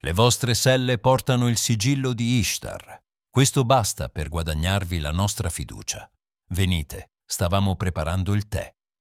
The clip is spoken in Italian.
Le vostre selle portano il sigillo di Ishtar. Questo basta per guadagnarvi la nostra fiducia. Venite, stavamo preparando il tè.